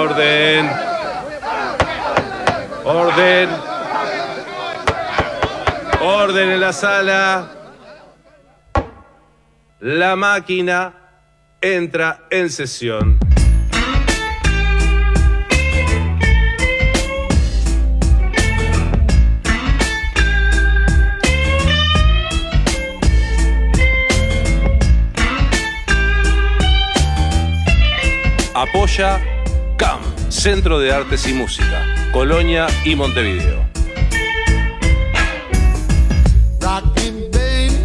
Orden. Orden. Orden en la sala. La máquina entra en sesión. Apoya CAM, Centro de Artes y Música, Colonia y Montevideo. Rock me, baby.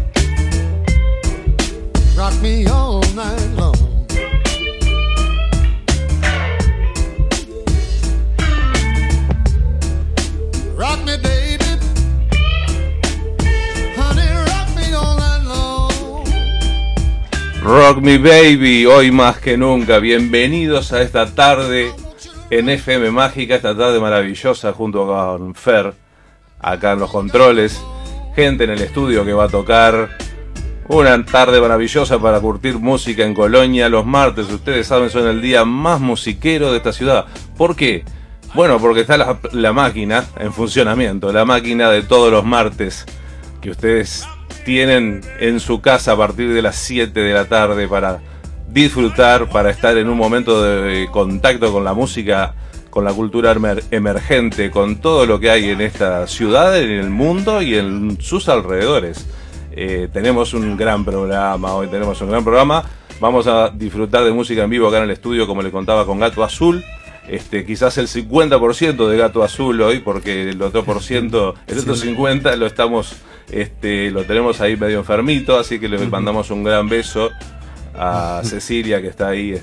Rock me all night long. Rock me, baby. Honey, rock me all night long. Rock Me Baby, hoy más que nunca. Bienvenidos a esta tarde en FM Mágica, esta tarde maravillosa junto con Fer, acá en los controles. Gente en el estudio que va a tocar. Una tarde maravillosa para curtir música en Colonia. Los martes, ustedes saben, son el día más musiquero de esta ciudad. ¿Por qué? Bueno, porque está la máquina en funcionamiento. La máquina de todos los martes que ustedes tienen en su casa a partir de las 7 de la tarde para disfrutar, para estar en un momento de contacto con la música, con la cultura emergente, con todo lo que hay en esta ciudad, en el mundo y en sus alrededores. Tenemos un gran programa, hoy tenemos un gran programa. Vamos a disfrutar de música en vivo acá en el estudio, como le contaba, con Gato Azul. Quizás el 50% de Gato Azul hoy, porque el otro por ciento, el otro 50% lo estamos, lo tenemos ahí medio enfermito, así que le mandamos un gran beso a Cecilia, que está ahí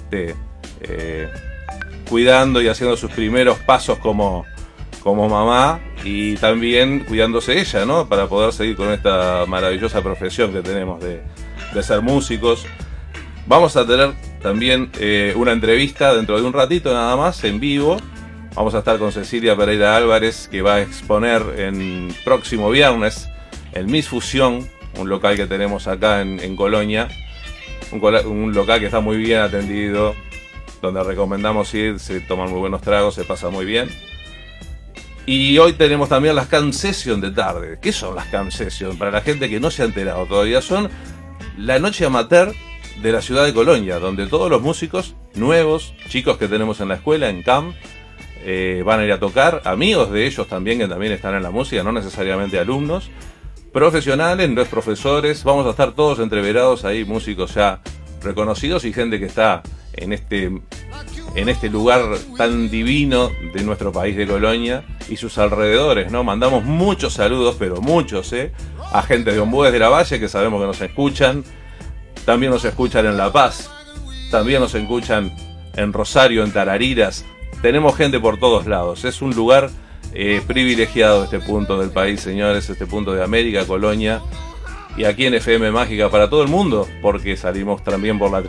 cuidando y haciendo sus primeros pasos como mamá, y también cuidándose ella, ¿no? Para poder seguir con esta maravillosa profesión que tenemos de ser músicos. Vamos a tener también una entrevista dentro de un ratito nada más, en vivo. Vamos a estar con Cecilia Pereira Álvarez, que va a exponer en próximo viernes en Miss Fusión, un local que tenemos acá en Colonia. Un local que está muy bien atendido, donde recomendamos ir, se toman muy buenos tragos, se pasa muy bien. Y hoy tenemos también las Cam Session de tarde. ¿Qué son las Cam Session? Para la gente que no se ha enterado todavía, son la noche amateur de la ciudad de Colonia, donde todos los músicos nuevos, chicos que tenemos en la escuela, en CAM, van a ir a tocar, amigos de ellos también, que también están en la música, no necesariamente alumnos, profesionales, no es profesores. Vamos a estar todos entreverados ahí, músicos ya reconocidos y gente que está en este lugar tan divino de nuestro país de Colonia y sus alrededores, ¿no? Mandamos muchos saludos, pero muchos, a gente de Ombudes de la Valle, que sabemos que nos escuchan. También nos escuchan en La Paz, también nos escuchan en Rosario, en Tarariras. Tenemos gente por todos lados. Es un lugar privilegiado, este punto del país, señores, este punto de América, Colonia. Y aquí en FM Mágica para todo el mundo, porque salimos también por la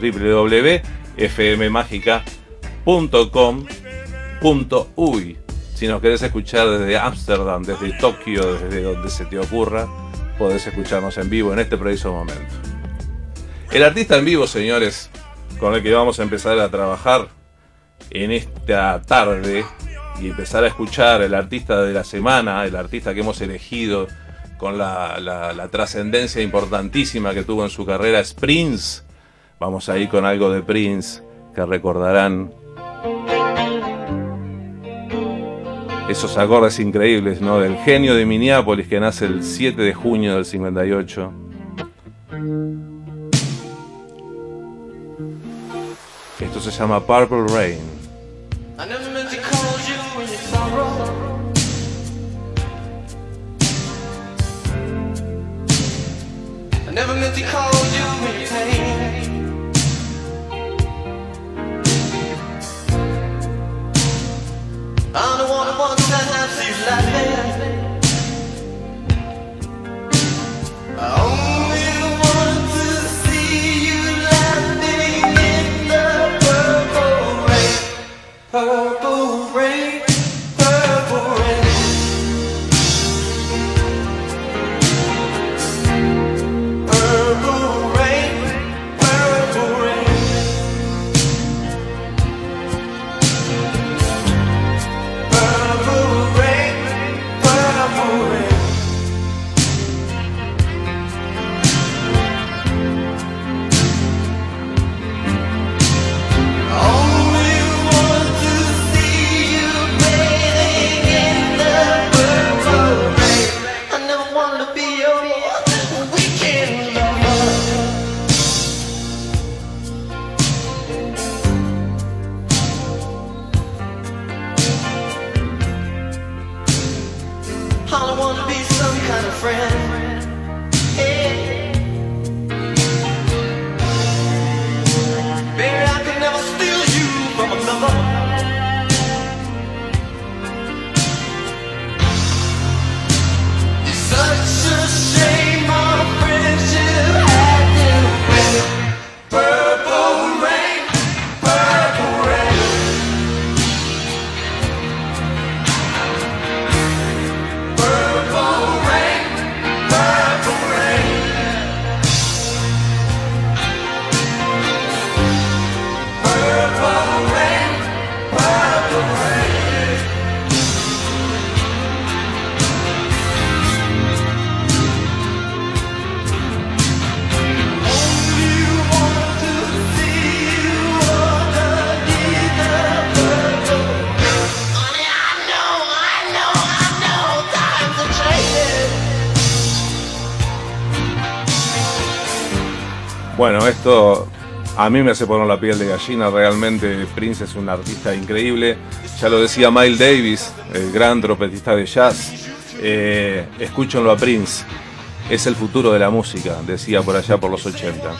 www.fmmagica.com.uy. Si nos querés escuchar desde Ámsterdam, desde Tokio, desde donde se te ocurra, podés escucharnos en vivo en este preciso momento. El artista en vivo, señores, con el que vamos a empezar a trabajar en esta tarde y empezar a escuchar el artista de la semana, el artista que hemos elegido con la trascendencia importantísima que tuvo en su carrera, es Prince. Vamos a ir con algo de Prince, que recordarán esos acordes increíbles, ¿no? Del genio de Minneapolis, que nace el 7 de junio del 58. Esto se llama Purple Rain. I never meant to call you when you sorrow. I never meant to call you when you pain. I'm the one that wants that see you laughing. I only want to see you laughing in the purple rain. Purple rain, purple rain. Purple rain. Bueno, esto a mí me hace poner la piel de gallina. Realmente Prince es un artista increíble. Ya lo decía Miles Davis, el gran trompetista de jazz. Escúchenlo a Prince. Es el futuro de la música, decía por allá por los 80.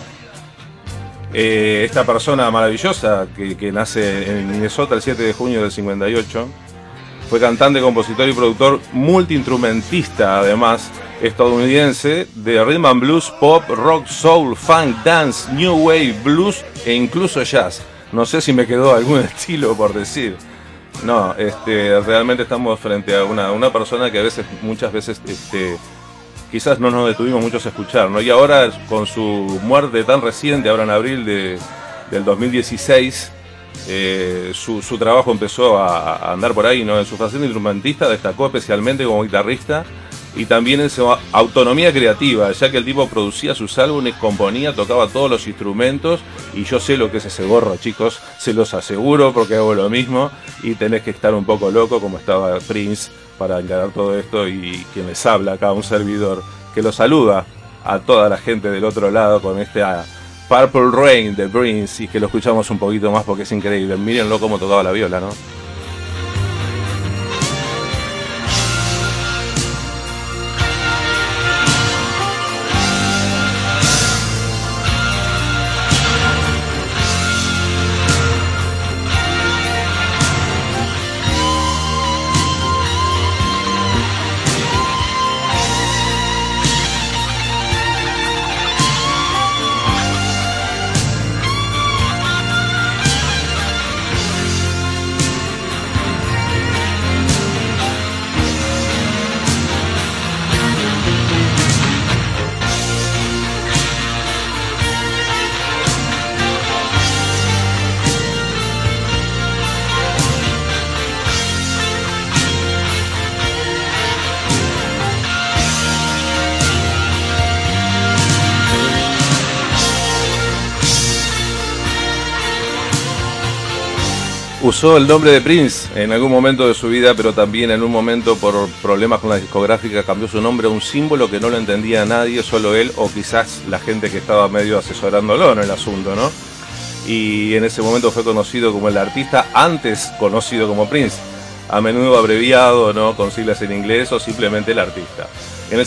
Esta persona maravillosa que nace en Minnesota el 7 de junio del 58, fue cantante, compositor y productor multiinstrumentista, además, estadounidense, de rhythm and blues, pop, rock, soul, funk, dance, new wave, blues e incluso jazz. No sé si me quedó algún estilo por decir. No, realmente estamos frente a una persona que muchas veces, quizás no nos detuvimos muchos a escuchar, ¿no? Y ahora, con su muerte tan reciente, ahora en abril del 2016, su trabajo empezó a andar por ahí, ¿no? En su faceta instrumentista destacó especialmente como guitarrista y también en su autonomía creativa, ya que el tipo producía sus álbumes, componía, tocaba todos los instrumentos, y yo sé lo que es ese gorro, chicos, se los aseguro porque hago lo mismo, y tenés que estar un poco loco como estaba Prince para encarar todo esto. Y quien les habla acá, un servidor que lo saluda a toda la gente del otro lado con este Purple Rain de Prince, y que lo escuchamos un poquito más porque es increíble. Mírenlo cómo tocaba la viola, ¿no? Usó el nombre de Prince en algún momento de su vida, pero también en un momento, por problemas con la discográfica, cambió su nombre a un símbolo que no lo entendía nadie, solo él o quizás la gente que estaba medio asesorándolo en el asunto, ¿no? Y en ese momento fue conocido como el artista antes conocido como Prince, a menudo abreviado, ¿no?, con siglas en inglés, o simplemente el artista. En el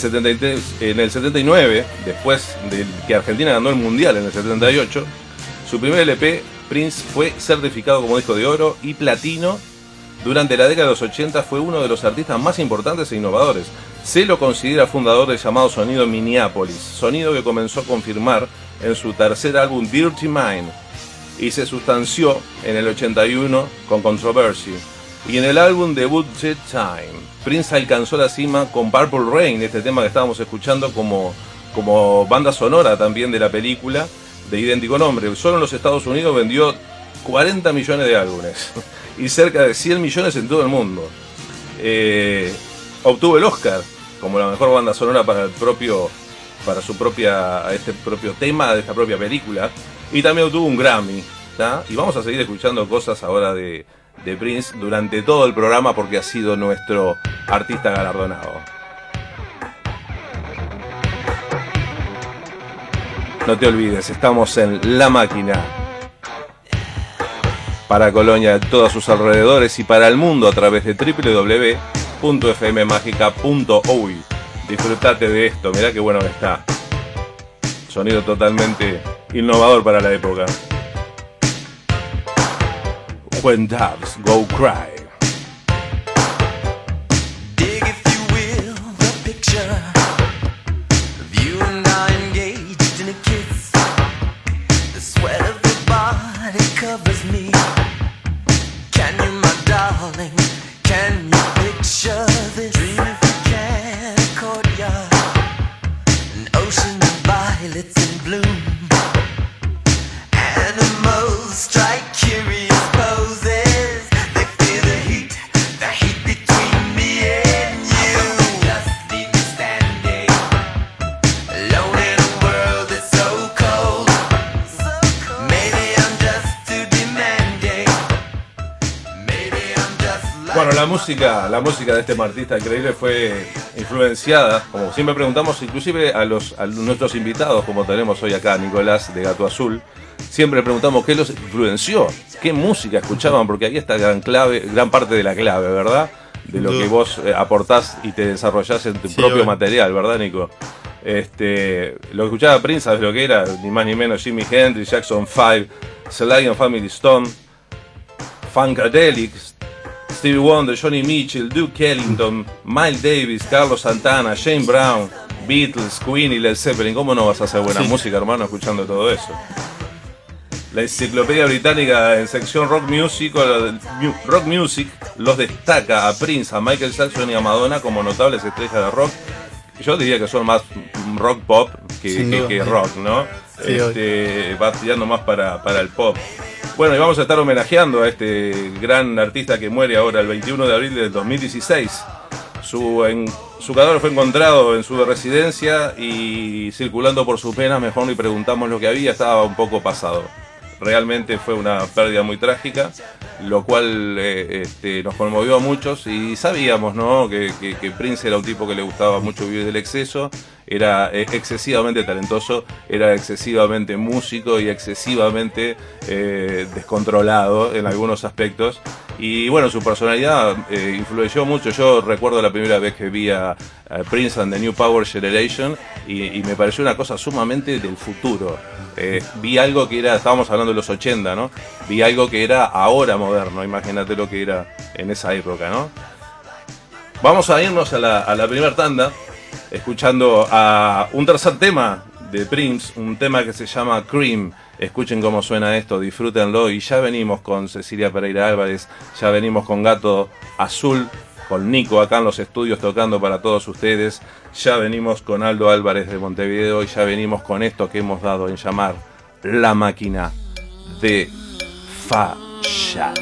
79, después de que Argentina ganó el Mundial en el 78, su primer LP, Prince, fue certificado como disco de oro y platino. Durante la década de los 80 fue uno de los artistas más importantes e innovadores. Se lo considera fundador del llamado sonido Minneapolis, sonido que comenzó a confirmar en su tercer álbum Dirty Mind y se sustanció en el 81 con Controversy. Y en el álbum debut Jet Time, Prince alcanzó la cima con Purple Rain, este tema que estábamos escuchando como banda sonora también de la película de idéntico nombre. Solo en los Estados Unidos vendió 40 millones de álbumes y cerca de 100 millones en todo el mundo. Obtuvo el Oscar como la mejor banda sonora para su propio tema de esta propia película, y también obtuvo un Grammy, ¿tá? Y vamos a seguir escuchando cosas ahora de Prince durante todo el programa porque ha sido nuestro artista galardonado. No te olvides, estamos en La Máquina, para Colonia, todos sus alrededores y para el mundo a través de www.fmmagica.uy. Disfrutate de esto, mirá qué bueno que está. Sonido totalmente innovador para la época. When Doves Go Cry. Covers me. Can you, my darling? Can you picture this? Dream if you can, a courtyard, an ocean of violets in bloom. Animals strike curious poses. They feel the heat between me and you. Just leave me standing alone in a world that's so cold. Maybe I'm just too demanding. Bueno, la música de este artista increíble fue influenciada, como siempre preguntamos, inclusive a nuestros invitados, como tenemos hoy acá, Nicolás de Gato Azul, siempre preguntamos qué los influenció, qué música escuchaban, porque ahí está gran parte de la clave, ¿verdad? De lo que vos aportás y te desarrollás en tu propio material, ¿verdad, Nico? Lo que escuchaba Prince, ¿sabes lo que era? Ni más ni menos Jimi Hendrix, Jackson 5, Sly and Family Stone, Funkadelic, Stevie Wonder, Johnny Mitchell, Duke Ellington, Miles Davis, Carlos Santana, Shane Brown, Beatles, Queen y Led Zeppelin. ¿Cómo no vas a hacer buena música, hermano, escuchando todo eso? La Enciclopedia Británica en sección Rock Music los destaca a Prince, a Michael Jackson y a Madonna como notables estrellas de rock. Yo diría que son más rock pop que rock, ¿no? Sí, va tirando más para el pop. Bueno, y vamos a estar homenajeando a este gran artista que muere ahora el 21 de abril del 2016. Su cadáver fue encontrado en su residencia y circulando por sus venas, mejor ni preguntamos lo que había, estaba un poco pasado. Realmente fue una pérdida muy trágica, lo cual nos conmovió a muchos y sabíamos, ¿no?, que Prince era un tipo que le gustaba mucho vivir del exceso, era excesivamente talentoso, era excesivamente músico y excesivamente descontrolado en algunos aspectos. Y bueno, su personalidad influyó mucho. Yo recuerdo la primera vez que vi a Prince and the New Power Generation y me pareció una cosa sumamente del futuro. Vi algo que era, estábamos hablando de los 80, ¿no? Vi algo que era ahora moderno, imagínate lo que era en esa época, ¿no? Vamos a irnos a la primera tanda, escuchando a un tercer tema de Prince, un tema que se llama Cream. Escuchen cómo suena esto, disfrútenlo y ya venimos con Cecilia Pereira Álvarez, ya venimos con Gato Azul, con Nico acá en los estudios tocando para todos ustedes, ya venimos con Aldo Álvarez de Montevideo y ya venimos con esto que hemos dado en llamar La Máquina de Fallar.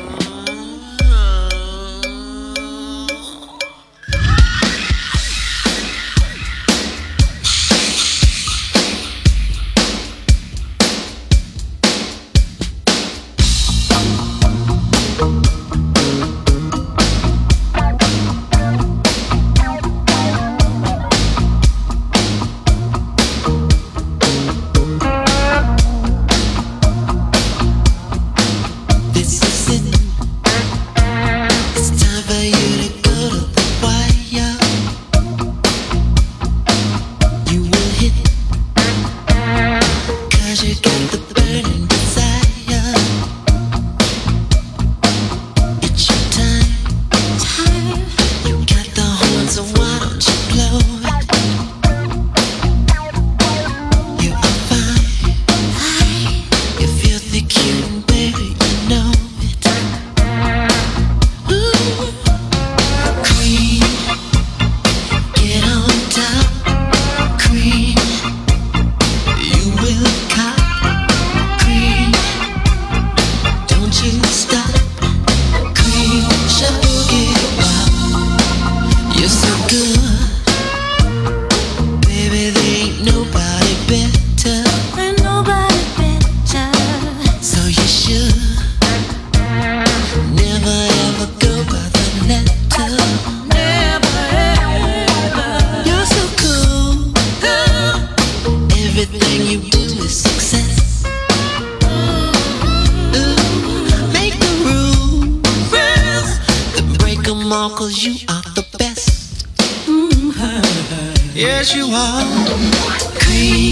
Yes, you are. Cream,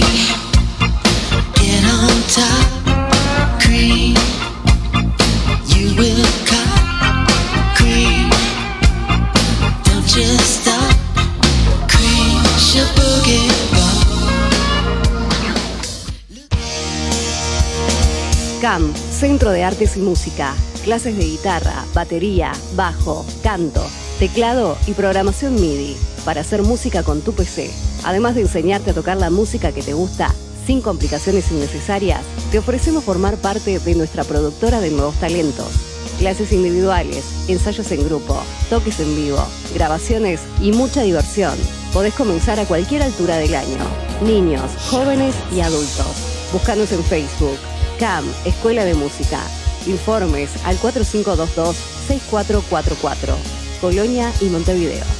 get on top. Cream, you will cut. Cream, don't just stop. Cream, your boogie CAM, Centro de Artes y Música. Clases de guitarra, batería, bajo, canto, teclado y programación MIDI para hacer música con tu PC. Además de enseñarte a tocar la música que te gusta sin complicaciones innecesarias, te ofrecemos formar parte de nuestra productora de nuevos talentos. Clases individuales, ensayos en grupo, toques en vivo, grabaciones y mucha diversión. Podés comenzar a cualquier altura del año. Niños, jóvenes y adultos. Búscanos en Facebook. CAM, Escuela de Música. Informes al 4522-6444. Colonia y Montevideo.